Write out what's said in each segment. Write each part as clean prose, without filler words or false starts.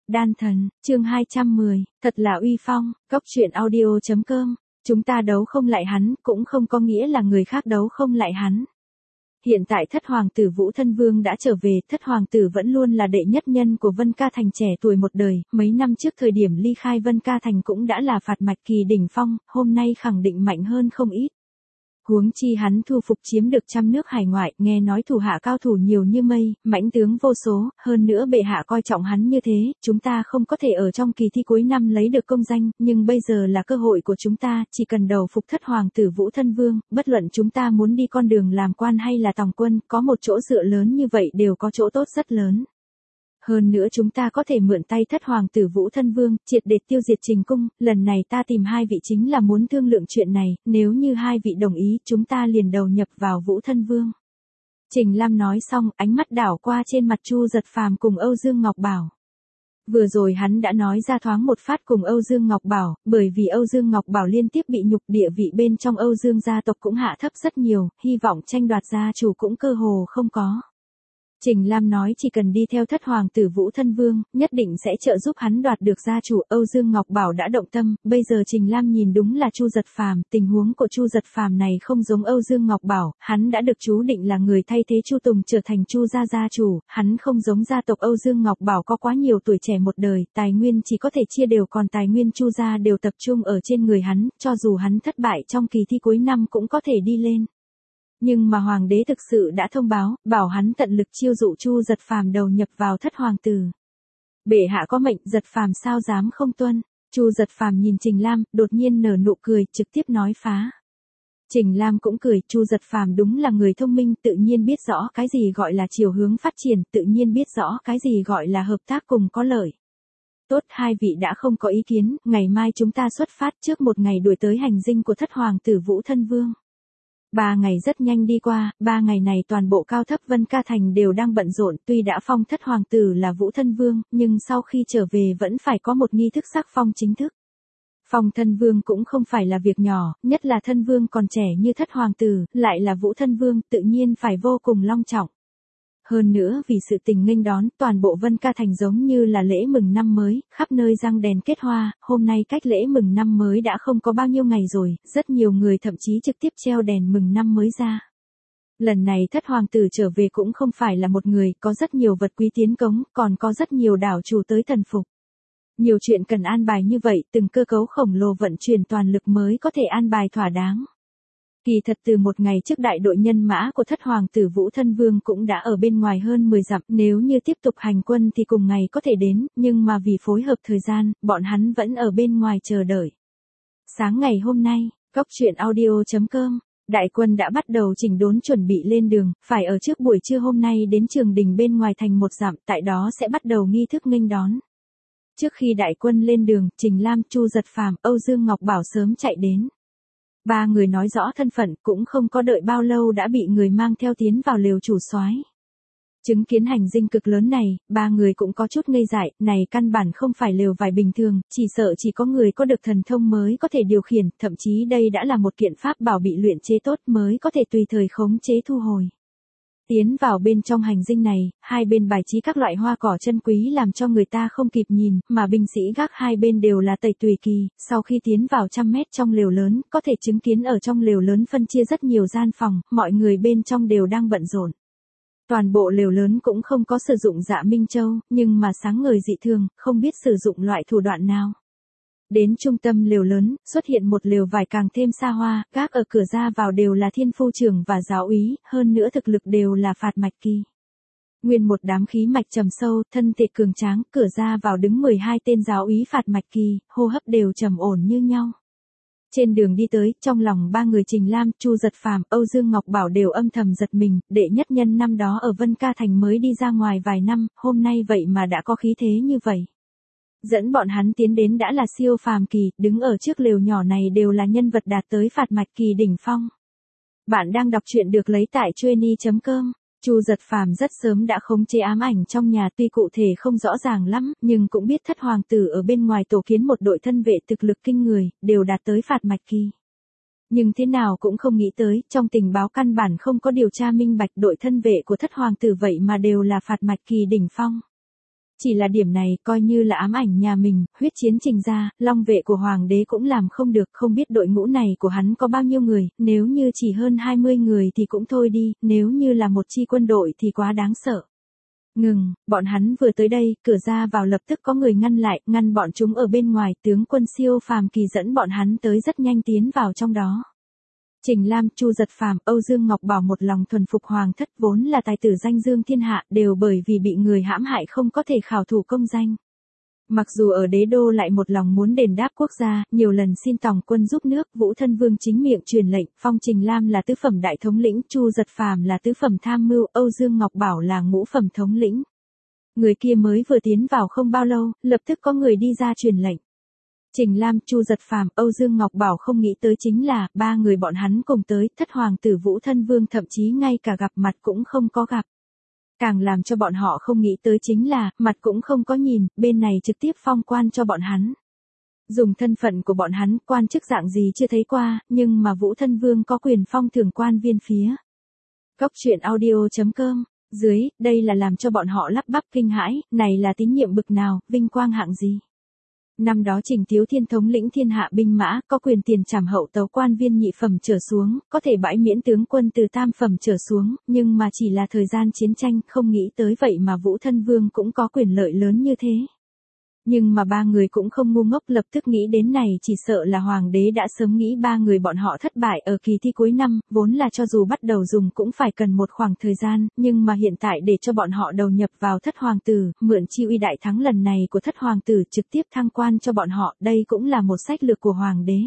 Đan thần, chương 210, thật là uy phong, góc truyện audio.com, chúng ta đấu không lại hắn, cũng không có nghĩa là người khác đấu không lại hắn. Hiện tại thất hoàng tử Vũ Thân Vương đã trở về, thất hoàng tử vẫn luôn là đệ nhất nhân của Vân Ca Thành trẻ tuổi một đời, mấy năm trước thời điểm ly khai Vân Ca Thành cũng đã là phạt mạch kỳ đỉnh phong, hôm nay khẳng định mạnh hơn không ít. Huống chi hắn thu phục chiếm được trăm nước hải ngoại, nghe nói thủ hạ cao thủ nhiều như mây, mãnh tướng vô số, hơn nữa bệ hạ coi trọng hắn như thế, chúng ta không có thể ở trong kỳ thi cuối năm lấy được công danh, nhưng bây giờ là cơ hội của chúng ta, chỉ cần đầu phục thất hoàng tử Vũ Thân Vương, bất luận chúng ta muốn đi con đường làm quan hay là tòng quân, có một chỗ dựa lớn như vậy đều có chỗ tốt rất lớn. Hơn nữa chúng ta có thể mượn tay thất hoàng tử Vũ Thân Vương, triệt để tiêu diệt Trình Cung, lần này ta tìm hai vị chính là muốn thương lượng chuyện này, nếu như hai vị đồng ý, chúng ta liền đầu nhập vào Vũ Thân Vương. Trình Lam nói xong, ánh mắt đảo qua trên mặt Chu Giật Phàm cùng Âu Dương Ngọc Bảo. Vừa rồi hắn đã nói ra thoáng một phát cùng Âu Dương Ngọc Bảo, bởi vì Âu Dương Ngọc Bảo liên tiếp bị nhục, địa vị bên trong Âu Dương gia tộc cũng hạ thấp rất nhiều, hy vọng tranh đoạt gia chủ cũng cơ hồ không có. Trình Lam nói chỉ cần đi theo thất hoàng tử Vũ Thân Vương, nhất định sẽ trợ giúp hắn đoạt được gia chủ. Âu Dương Ngọc Bảo đã động tâm, bây giờ Trình Lam nhìn đúng là Chu Giật Phàm, tình huống của Chu Giật Phàm này không giống Âu Dương Ngọc Bảo, hắn đã được chú định là người thay thế Chu Tùng trở thành Chu gia gia chủ, hắn không giống gia tộc Âu Dương Ngọc Bảo có quá nhiều tuổi trẻ một đời, tài nguyên chỉ có thể chia đều, còn tài nguyên Chu gia đều tập trung ở trên người hắn, cho dù hắn thất bại trong kỳ thi cuối năm cũng có thể đi lên. Nhưng mà hoàng đế thực sự đã thông báo, bảo hắn tận lực chiêu dụ Chu Giật Phàm đầu nhập vào thất hoàng tử. Bệ hạ có mệnh, Giật Phàm sao dám không tuân. Chu Giật Phàm nhìn Trình Lam, đột nhiên nở nụ cười, trực tiếp nói phá. Trình Lam cũng cười, Chu Giật Phàm đúng là người thông minh, tự nhiên biết rõ cái gì gọi là chiều hướng phát triển, tự nhiên biết rõ cái gì gọi là hợp tác cùng có lợi. Tốt, hai vị đã không có ý kiến, ngày mai chúng ta xuất phát, trước một ngày đuổi tới hành dinh của thất hoàng tử Vũ Thân Vương. 3 ngày rất nhanh đi qua, 3 ngày này toàn bộ cao thấp Vân Ca Thành đều đang bận rộn, tuy đã phong thất hoàng tử là Vũ Thân Vương, nhưng sau khi trở về vẫn phải có một nghi thức sắc phong chính thức. Phong thân vương cũng không phải là việc nhỏ, nhất là thân vương còn trẻ như thất hoàng tử, lại là Vũ Thân Vương, tự nhiên phải vô cùng long trọng. Hơn nữa vì sự tình nghênh đón, toàn bộ Vân Ca Thành giống như là lễ mừng năm mới, khắp nơi răng đèn kết hoa, hôm nay cách lễ mừng năm mới đã không có bao nhiêu ngày rồi, rất nhiều người thậm chí trực tiếp treo đèn mừng năm mới ra. Lần này thất hoàng tử trở về cũng không phải là một người, có rất nhiều vật quý tiến cống, còn có rất nhiều đảo chủ tới thần phục. Nhiều chuyện cần an bài như vậy, từng cơ cấu khổng lồ vận chuyển toàn lực mới có thể an bài thỏa đáng. Kỳ thật từ một ngày trước đại đội nhân mã của thất hoàng tử Vũ Thân Vương cũng đã ở bên ngoài hơn 10 dặm, nếu như tiếp tục hành quân thì cùng ngày có thể đến, nhưng mà vì phối hợp thời gian, bọn hắn vẫn ở bên ngoài chờ đợi. Sáng ngày hôm nay, góc truyện audio.com, đại quân đã bắt đầu chỉnh đốn chuẩn bị lên đường, phải ở trước buổi trưa hôm nay đến trường đình bên ngoài thành một dặm, tại đó sẽ bắt đầu nghi thức nghênh đón. Trước khi đại quân lên đường, Trình Lam, Chu Giật Phàm, Âu Dương Ngọc Bảo sớm chạy đến. 3 người nói rõ thân phận, cũng không có đợi bao lâu đã bị người mang theo tiến vào lều chủ soái. Chứng kiến hành dinh cực lớn này, 3 người cũng có chút ngây dại, này căn bản không phải lều vải bình thường, chỉ sợ chỉ có người có được thần thông mới có thể điều khiển, thậm chí đây đã là một kiện pháp bảo bị luyện chế tốt mới có thể tùy thời khống chế thu hồi. Tiến vào bên trong hành dinh này, hai bên bài trí các loại hoa cỏ chân quý làm cho người ta không kịp nhìn, mà binh sĩ gác hai bên đều là tẩy tùy kỳ, sau khi tiến vào trăm mét trong lều lớn, có thể chứng kiến ở trong lều lớn phân chia rất nhiều gian phòng, mọi người bên trong đều đang bận rộn. Toàn bộ lều lớn cũng không có sử dụng dạ minh châu, nhưng mà sáng ngời dị thường, không biết sử dụng loại thủ đoạn nào. Đến trung tâm lều lớn, xuất hiện một lều vải càng thêm xa hoa, gác ở cửa ra vào đều là thiên phu trưởng và giáo úy, hơn nữa thực lực đều là phạt mạch kỳ. Nguyên một đám khí mạch trầm sâu, thân thể cường tráng, cửa ra vào đứng 12 tên giáo úy phạt mạch kỳ, hô hấp đều trầm ổn như nhau. Trên đường đi tới, trong lòng 3 người Trình Lam, Chu Giật Phàm, Âu Dương Ngọc Bảo đều âm thầm giật mình, đệ nhất nhân năm đó ở Vân Ca Thành mới đi ra ngoài vài năm, hôm nay vậy mà đã có khí thế như vậy. Dẫn bọn hắn tiến đến đã là siêu phàm kỳ, đứng ở trước lều nhỏ này đều là nhân vật đạt tới phạt mạch kỳ đỉnh phong. Bạn đang đọc truyện được lấy tại trueni.com. Chu Giật Phàm rất sớm đã khống chế ám ảnh trong nhà, tuy cụ thể không rõ ràng lắm, nhưng cũng biết thất hoàng tử ở bên ngoài tổ kiến một đội thân vệ thực lực kinh người, đều đạt tới phạt mạch kỳ. Nhưng thế nào cũng không nghĩ tới, trong tình báo căn bản không có điều tra minh bạch đội thân vệ của thất hoàng tử vậy mà đều là phạt mạch kỳ đỉnh phong. Chỉ là điểm này coi như là ám ảnh nhà mình, huyết chiến Trình ra, long vệ của hoàng đế cũng làm không được, không biết đội ngũ này của hắn có bao nhiêu người, nếu như chỉ hơn 20 người thì cũng thôi đi, nếu như là một chi quân đội thì quá đáng sợ. Ngừng, bọn hắn vừa tới đây, cửa ra vào lập tức có người ngăn lại, ngăn bọn chúng ở bên ngoài, tướng quân Siêu Phàm Kỳ dẫn bọn hắn tới rất nhanh tiến vào trong đó. Trình Lam, Chu Giật Phàm, Âu Dương Ngọc Bảo một lòng thuần phục hoàng thất vốn là tài tử danh dương thiên hạ, đều bởi vì bị người hãm hại không có thể khảo thủ công danh. Mặc dù ở đế đô lại một lòng muốn đền đáp quốc gia, nhiều lần xin tòng quân giúp nước, Vũ Thân Vương chính miệng truyền lệnh, phong Trình Lam là tứ phẩm đại thống lĩnh, Chu Giật Phàm là tứ phẩm tham mưu, Âu Dương Ngọc Bảo là ngũ phẩm thống lĩnh. Người kia mới vừa tiến vào không bao lâu, lập tức có người đi ra truyền lệnh. Trình Lam, Chu Giật Phàm, Âu Dương Ngọc Bảo không nghĩ tới chính là, ba người bọn hắn cùng tới, thất hoàng tử Vũ Thân Vương thậm chí ngay cả gặp mặt cũng không có gặp. Càng làm cho bọn họ không nghĩ tới chính là, mặt cũng không có nhìn, bên này trực tiếp phong quan cho bọn hắn. Dùng thân phận của bọn hắn, quan chức dạng gì chưa thấy qua, nhưng mà Vũ Thân Vương có quyền phong thưởng quan viên phía. Góc truyện audio.com, dưới, đây là làm cho bọn họ lắp bắp kinh hãi, này là tín nhiệm bực nào, vinh quang hạng gì. Năm đó Trình Tiếu Thiên thống lĩnh thiên hạ binh mã, có quyền tiền trảm hậu tấu quan viên nhị phẩm trở xuống, có thể bãi miễn tướng quân từ tam phẩm trở xuống, nhưng mà chỉ là thời gian chiến tranh, không nghĩ tới vậy mà Vũ Thân Vương cũng có quyền lợi lớn như thế. Nhưng mà ba người cũng không ngu ngốc, lập tức nghĩ đến này, chỉ sợ là hoàng đế đã sớm nghĩ ba người bọn họ thất bại ở kỳ thi cuối năm, vốn là cho dù bắt đầu dùng cũng phải cần một khoảng thời gian, nhưng mà hiện tại để cho bọn họ đầu nhập vào thất hoàng tử, mượn chi uy đại thắng lần này của thất hoàng tử trực tiếp thăng quan cho bọn họ, đây cũng là một sách lược của hoàng đế.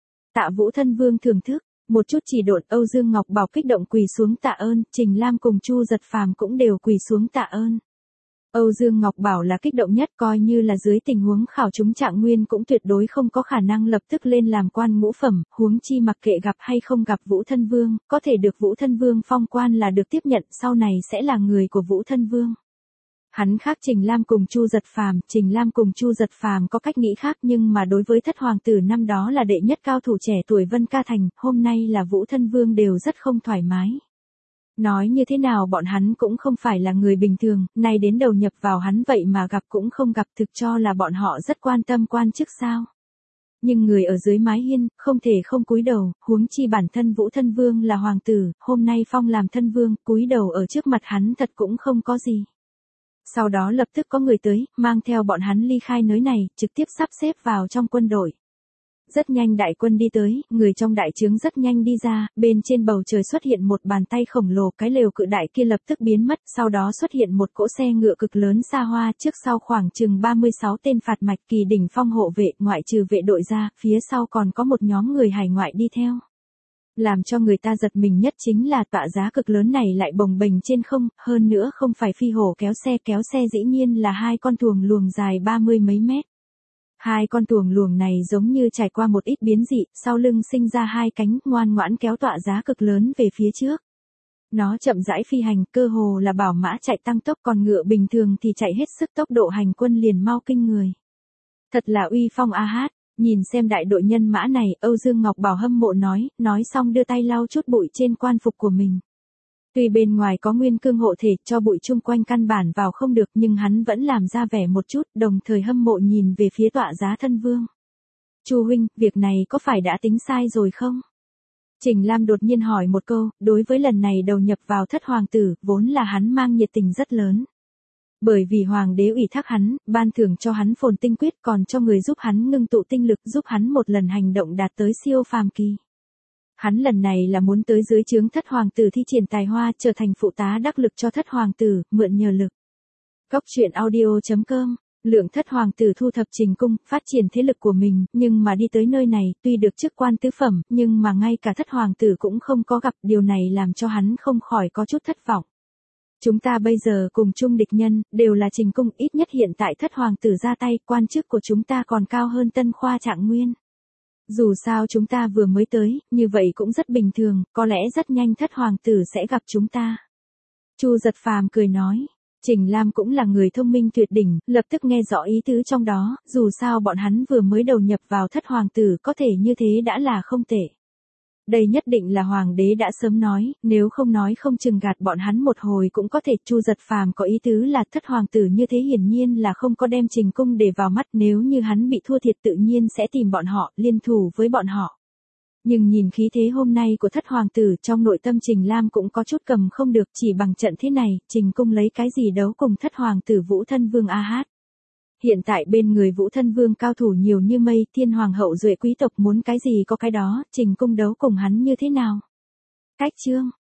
Tạ Vũ Thân Vương thưởng thức, một chút chỉ độn, Âu Dương Ngọc Bảo kích động quỳ xuống tạ ơn, Trình Lam cùng Chu Giật Phàm cũng đều quỳ xuống tạ ơn. Âu Dương Ngọc Bảo là kích động nhất, coi như là dưới tình huống khảo chúng trạng nguyên cũng tuyệt đối không có khả năng lập tức lên làm quan ngũ phẩm, huống chi mặc kệ gặp hay không gặp Vũ Thân Vương, có thể được Vũ Thân Vương phong quan là được tiếp nhận, sau này sẽ là người của Vũ Thân Vương. Hắn khác Trình Lam cùng Chu Giật Phàm, Trình Lam cùng Chu Giật Phàm có cách nghĩ khác, nhưng mà đối với thất hoàng tử năm đó là đệ nhất cao thủ trẻ tuổi Vân Ca Thành, hôm nay là Vũ Thân Vương đều rất không thoải mái. Nói như thế nào bọn hắn cũng không phải là người bình thường, nay đến đầu nhập vào hắn vậy mà gặp cũng không gặp, thực cho là bọn họ rất quan tâm quan chức sao. Nhưng người ở dưới mái hiên, không thể không cúi đầu, huống chi bản thân Vũ Thân Vương là hoàng tử, hôm nay phong làm thân vương, cúi đầu ở trước mặt hắn thật cũng không có gì. Sau đó lập tức có người tới, mang theo bọn hắn ly khai nơi này, trực tiếp sắp xếp vào trong quân đội. Rất nhanh đại quân đi tới, người trong đại trướng rất nhanh đi ra, bên trên bầu trời xuất hiện một bàn tay khổng lồ, cái lều cự đại kia lập tức biến mất, sau đó xuất hiện một cỗ xe ngựa cực lớn xa hoa, trước sau khoảng chừng 36 tên phạt mạch kỳ đỉnh phong hộ vệ, ngoại trừ vệ đội ra, phía sau còn có một nhóm người hải ngoại đi theo. Làm cho người ta giật mình nhất chính là tọa giá cực lớn này lại bồng bềnh trên không, hơn nữa không phải phi hổ kéo xe dĩ nhiên là hai con thuồng luồng dài 30 mấy mét. Hai con tuồng luồng này giống như trải qua một ít biến dị, sau lưng sinh ra hai cánh, ngoan ngoãn kéo tọa giá cực lớn về phía trước. Nó chậm rãi phi hành, cơ hồ là bảo mã chạy tăng tốc, còn ngựa bình thường thì chạy hết sức, tốc độ hành quân liền mau kinh người. Thật là uy phong a hát, nhìn xem đại đội nhân mã này, Âu Dương Ngọc Bảo hâm mộ nói xong đưa tay lau chút bụi trên quan phục của mình. Tuy bên ngoài có nguyên cương hộ thể, cho bụi chung quanh căn bản vào không được, nhưng hắn vẫn làm ra vẻ một chút, đồng thời hâm mộ nhìn về phía tọa giá thân vương. Chu huynh, việc này có phải đã tính sai rồi không? Trình Lam đột nhiên hỏi một câu, đối với lần này đầu nhập vào thất hoàng tử, vốn là hắn mang nhiệt tình rất lớn. Bởi vì hoàng đế ủy thác hắn, ban thưởng cho hắn phồn tinh quyết, còn cho người giúp hắn ngưng tụ tinh lực, giúp hắn một lần hành động đạt tới siêu phàm kỳ. Hắn lần này là muốn tới dưới trướng thất hoàng tử thi triển tài hoa, trở thành phụ tá đắc lực cho thất hoàng tử, mượn nhờ lực. Góc truyện audio.com, lượng thất hoàng tử thu thập trình cung, phát triển thế lực của mình, nhưng mà đi tới nơi này, tuy được chức quan tứ phẩm, nhưng mà ngay cả thất hoàng tử cũng không có gặp, điều này làm cho hắn không khỏi có chút thất vọng. Chúng ta bây giờ cùng chung địch nhân, đều là trình cung, ít nhất hiện tại thất hoàng tử ra tay, quan chức của chúng ta còn cao hơn Tân Khoa Trạng Nguyên. Dù sao chúng ta vừa mới tới, như vậy cũng rất bình thường, có lẽ rất nhanh thất hoàng tử sẽ gặp chúng ta. Chu Giật Phàm cười nói, Trình Lam cũng là người thông minh tuyệt đỉnh, lập tức nghe rõ ý tứ trong đó, dù sao bọn hắn vừa mới đầu nhập vào thất hoàng tử, có thể như thế đã là không tệ. Đây nhất định là hoàng đế đã sớm nói không chừng gạt bọn hắn một hồi cũng có thể. Chu Giật Phàm có ý tứ là thất hoàng tử như thế hiển nhiên là không có đem Trình Cung để vào mắt, nếu như hắn bị thua thiệt tự nhiên sẽ tìm bọn họ, liên thủ với bọn họ. Nhưng nhìn khí thế hôm nay của thất hoàng tử, trong nội tâm Trình Lam cũng có chút cầm không được, chỉ bằng trận thế này, Trình Cung lấy cái gì đấu cùng thất hoàng tử Vũ Thân Vương a hát. Hiện tại bên người Vũ Thân Vương cao thủ nhiều như mây, thiên hoàng hậu duệ quý tộc muốn cái gì có cái đó, Trình Cung đấu cùng hắn như thế nào? Cách chương